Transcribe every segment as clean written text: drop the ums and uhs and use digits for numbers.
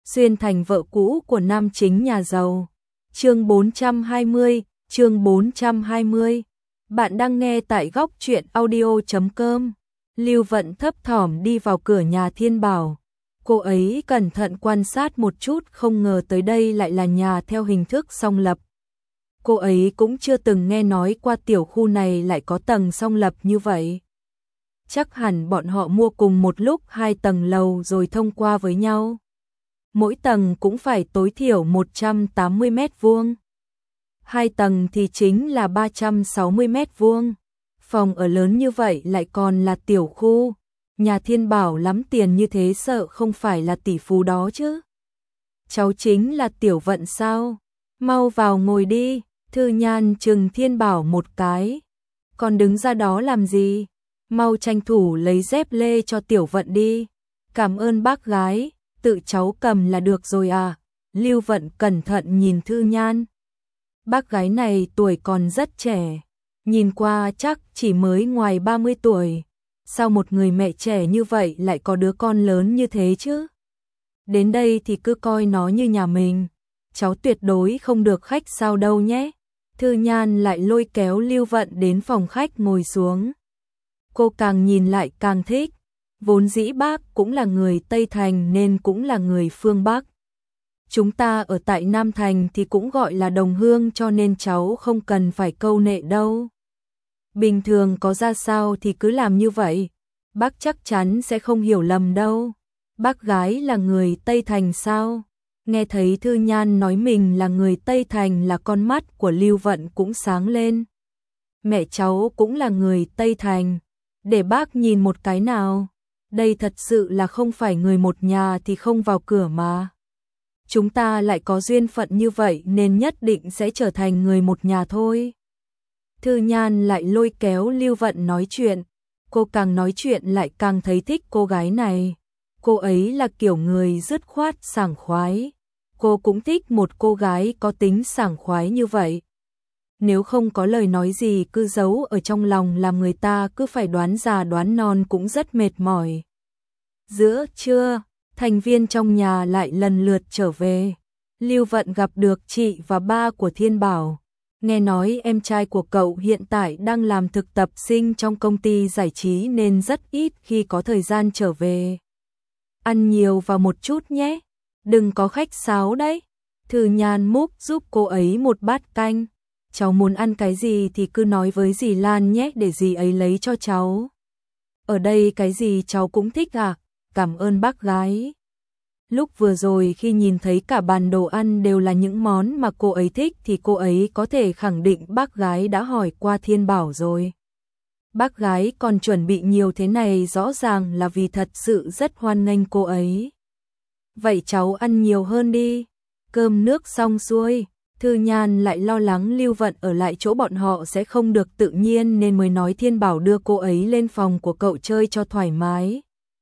xuyên thành vợ cũ của nam chính nhà giàu. Chương 420, chương 420. Bạn đang nghe tại góc truyện audio.com. Lưu Vận thấp thỏm đi vào cửa nhà Thiên Bảo. Cô ấy cẩn thận quan sát một chút, không ngờ tới đây lại là nhà theo hình thức song lập. Cô ấy cũng chưa từng nghe nói qua tiểu khu này lại có tầng song lập như vậy. Chắc hẳn bọn họ mua cùng một lúc 2 tầng lầu rồi thông qua với nhau. Mỗi tầng cũng phải tối thiểu 180 mét vuông. 2 tầng thì chính là 360 mét vuông. Phòng ở lớn như vậy lại còn là tiểu khu. Nhà Thiên Bảo lắm tiền như thế sợ không phải là tỷ phú đó chứ. Cháu chính là Tiểu Vận sao? Mau vào ngồi đi. Thư Nhan chừng Thiên Bảo một cái. Còn đứng ra đó làm gì? Mau tranh thủ lấy dép lê cho Tiểu Vận đi. Cảm ơn bác gái, tự cháu cầm là được rồi à? Lưu Vận cẩn thận nhìn Thư Nhan. Bác gái này tuổi còn rất trẻ, nhìn qua chắc chỉ mới ngoài 30 tuổi. Sao một người mẹ trẻ như vậy lại có đứa con lớn như thế chứ? Đến đây thì cứ coi nó như nhà mình. Cháu tuyệt đối không được khách sao đâu nhé. Thư Nhan lại lôi kéo Lưu Vận đến phòng khách ngồi xuống. Cô càng nhìn lại càng thích. Vốn dĩ bác cũng là người Tây Thành nên cũng là người phương Bắc. Chúng ta ở tại Nam Thành thì cũng gọi là đồng hương, cho nên cháu không cần phải câu nệ đâu. Bình thường có ra sao thì cứ làm như vậy. Bác chắc chắn sẽ không hiểu lầm đâu. Bác gái là người Tây Thành sao? Nghe thấy Thư Nhan nói mình là người Tây Thành là con mắt của Lưu Vận cũng sáng lên. Mẹ cháu cũng là người Tây Thành. Để bác nhìn một cái nào. Đây thật sự là không phải người một nhà thì không vào cửa mà. Chúng ta lại có duyên phận như vậy nên nhất định sẽ trở thành người một nhà thôi. Thư Nhan lại lôi kéo Lưu Vận nói chuyện. Cô càng nói chuyện lại càng thấy thích cô gái này. Cô ấy là kiểu người dứt khoát sảng khoái. Cô cũng thích một cô gái có tính sảng khoái như vậy. Nếu không có lời nói gì cứ giấu ở trong lòng làm người ta cứ phải đoán già đoán non cũng rất mệt mỏi. Giữa trưa, thành viên trong nhà lại lần lượt trở về. Lưu Vận gặp được chị và ba của Thiên Bảo. Nghe nói em trai của cậu hiện tại đang làm thực tập sinh trong công ty giải trí nên rất ít khi có thời gian trở về. Ăn nhiều vào một chút nhé, đừng có khách sáo đấy. Thư Nhan múc giúp cô ấy một bát canh. Cháu muốn ăn cái gì thì cứ nói với dì Lan nhé để dì ấy lấy cho cháu. Ở đây cái gì cháu cũng thích à? Cảm ơn bác gái. Lúc vừa rồi khi nhìn thấy cả bàn đồ ăn đều là những món mà cô ấy thích thì cô ấy có thể khẳng định bác gái đã hỏi qua Thiên Bảo rồi. Bác gái còn chuẩn bị nhiều thế này rõ ràng là vì thật sự rất hoan nghênh cô ấy. Vậy cháu ăn nhiều hơn đi. Cơm nước xong xuôi, Thư Nhan lại lo lắng Lưu Vận ở lại chỗ bọn họ sẽ không được tự nhiên nên mới nói Thiên Bảo đưa cô ấy lên phòng của cậu chơi cho thoải mái.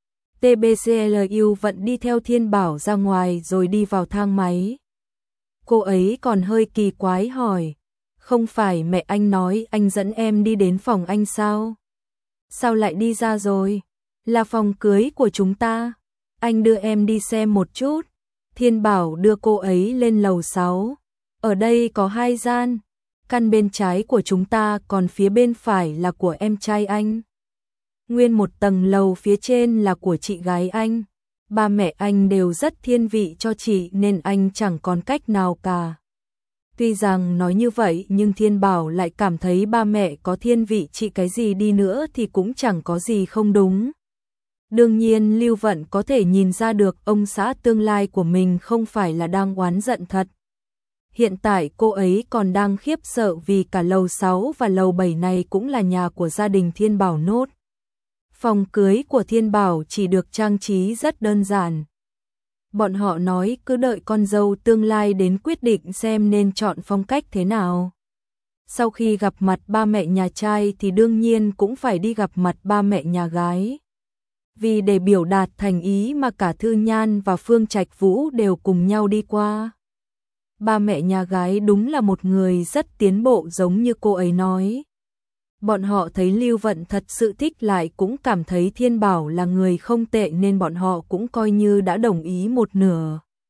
TBCLU Vận đi theo Thiên Bảo ra ngoài rồi đi vào thang máy. Cô ấy còn hơi kỳ quái hỏi, không phải mẹ anh nói anh dẫn em đi đến phòng anh sao? Sao lại đi ra rồi? Là phòng cưới của chúng ta. Anh đưa em đi xem một chút. Thiên Bảo đưa cô ấy lên lầu 6. Ở đây có 2 gian. Căn bên trái của chúng ta còn phía bên phải là của em trai anh. Nguyên một tầng lầu phía trên là của chị gái anh. Ba mẹ anh đều rất thiên vị cho chị nên anh chẳng còn cách nào cả. Tuy rằng nói như vậy nhưng Thiên Bảo lại cảm thấy ba mẹ có thiên vị chị cái gì đi nữa thì cũng chẳng có gì không đúng. Đương nhiên Lưu Vận có thể nhìn ra được ông xã tương lai của mình không phải là đang oán giận thật. Hiện tại cô ấy còn đang khiếp sợ vì cả lầu 6 và lầu 7 này cũng là nhà của gia đình Thiên Bảo nốt. Phòng cưới của Thiên Bảo chỉ được trang trí rất đơn giản. Bọn họ nói cứ đợi con dâu tương lai đến quyết định xem nên chọn phong cách thế nào. Sau khi gặp mặt ba mẹ nhà trai thì đương nhiên cũng phải đi gặp mặt ba mẹ nhà gái. Vì để biểu đạt thành ý mà cả Thư Nhan và Phương Trạch Vũ đều cùng nhau đi qua. Ba mẹ nhà gái đúng là một người rất tiến bộ giống như cô ấy nói. Bọn họ thấy Lưu Vận thật sự thích lại cũng cảm thấy Thiên Bảo là người không tệ nên bọn họ cũng coi như đã đồng ý một nửa.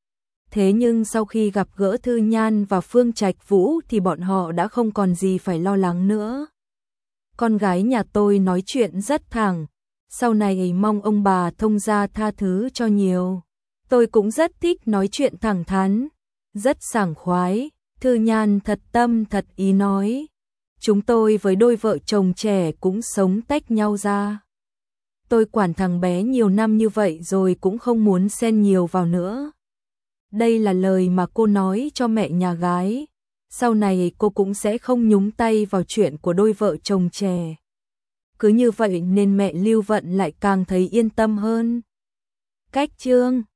Thế nhưng sau khi gặp gỡ Thư Nhan và Phương Trạch Vũ thì bọn họ đã không còn gì phải lo lắng nữa. Con gái nhà tôi nói chuyện rất thẳng, sau này mong ông bà thông gia tha thứ cho nhiều. Tôi cũng rất thích nói chuyện thẳng thắn, rất sảng khoái. Thư Nhan thật tâm thật ý nói. Chúng tôi với đôi vợ chồng trẻ cũng sống tách nhau ra. Tôi quản thằng bé nhiều năm như vậy rồi cũng không muốn xen nhiều vào nữa. Đây là lời mà cô nói cho mẹ nhà gái. Sau này cô cũng sẽ không nhúng tay vào chuyện của đôi vợ chồng trẻ. Cứ như vậy nên mẹ Lưu Vận lại càng thấy yên tâm hơn. Cách chương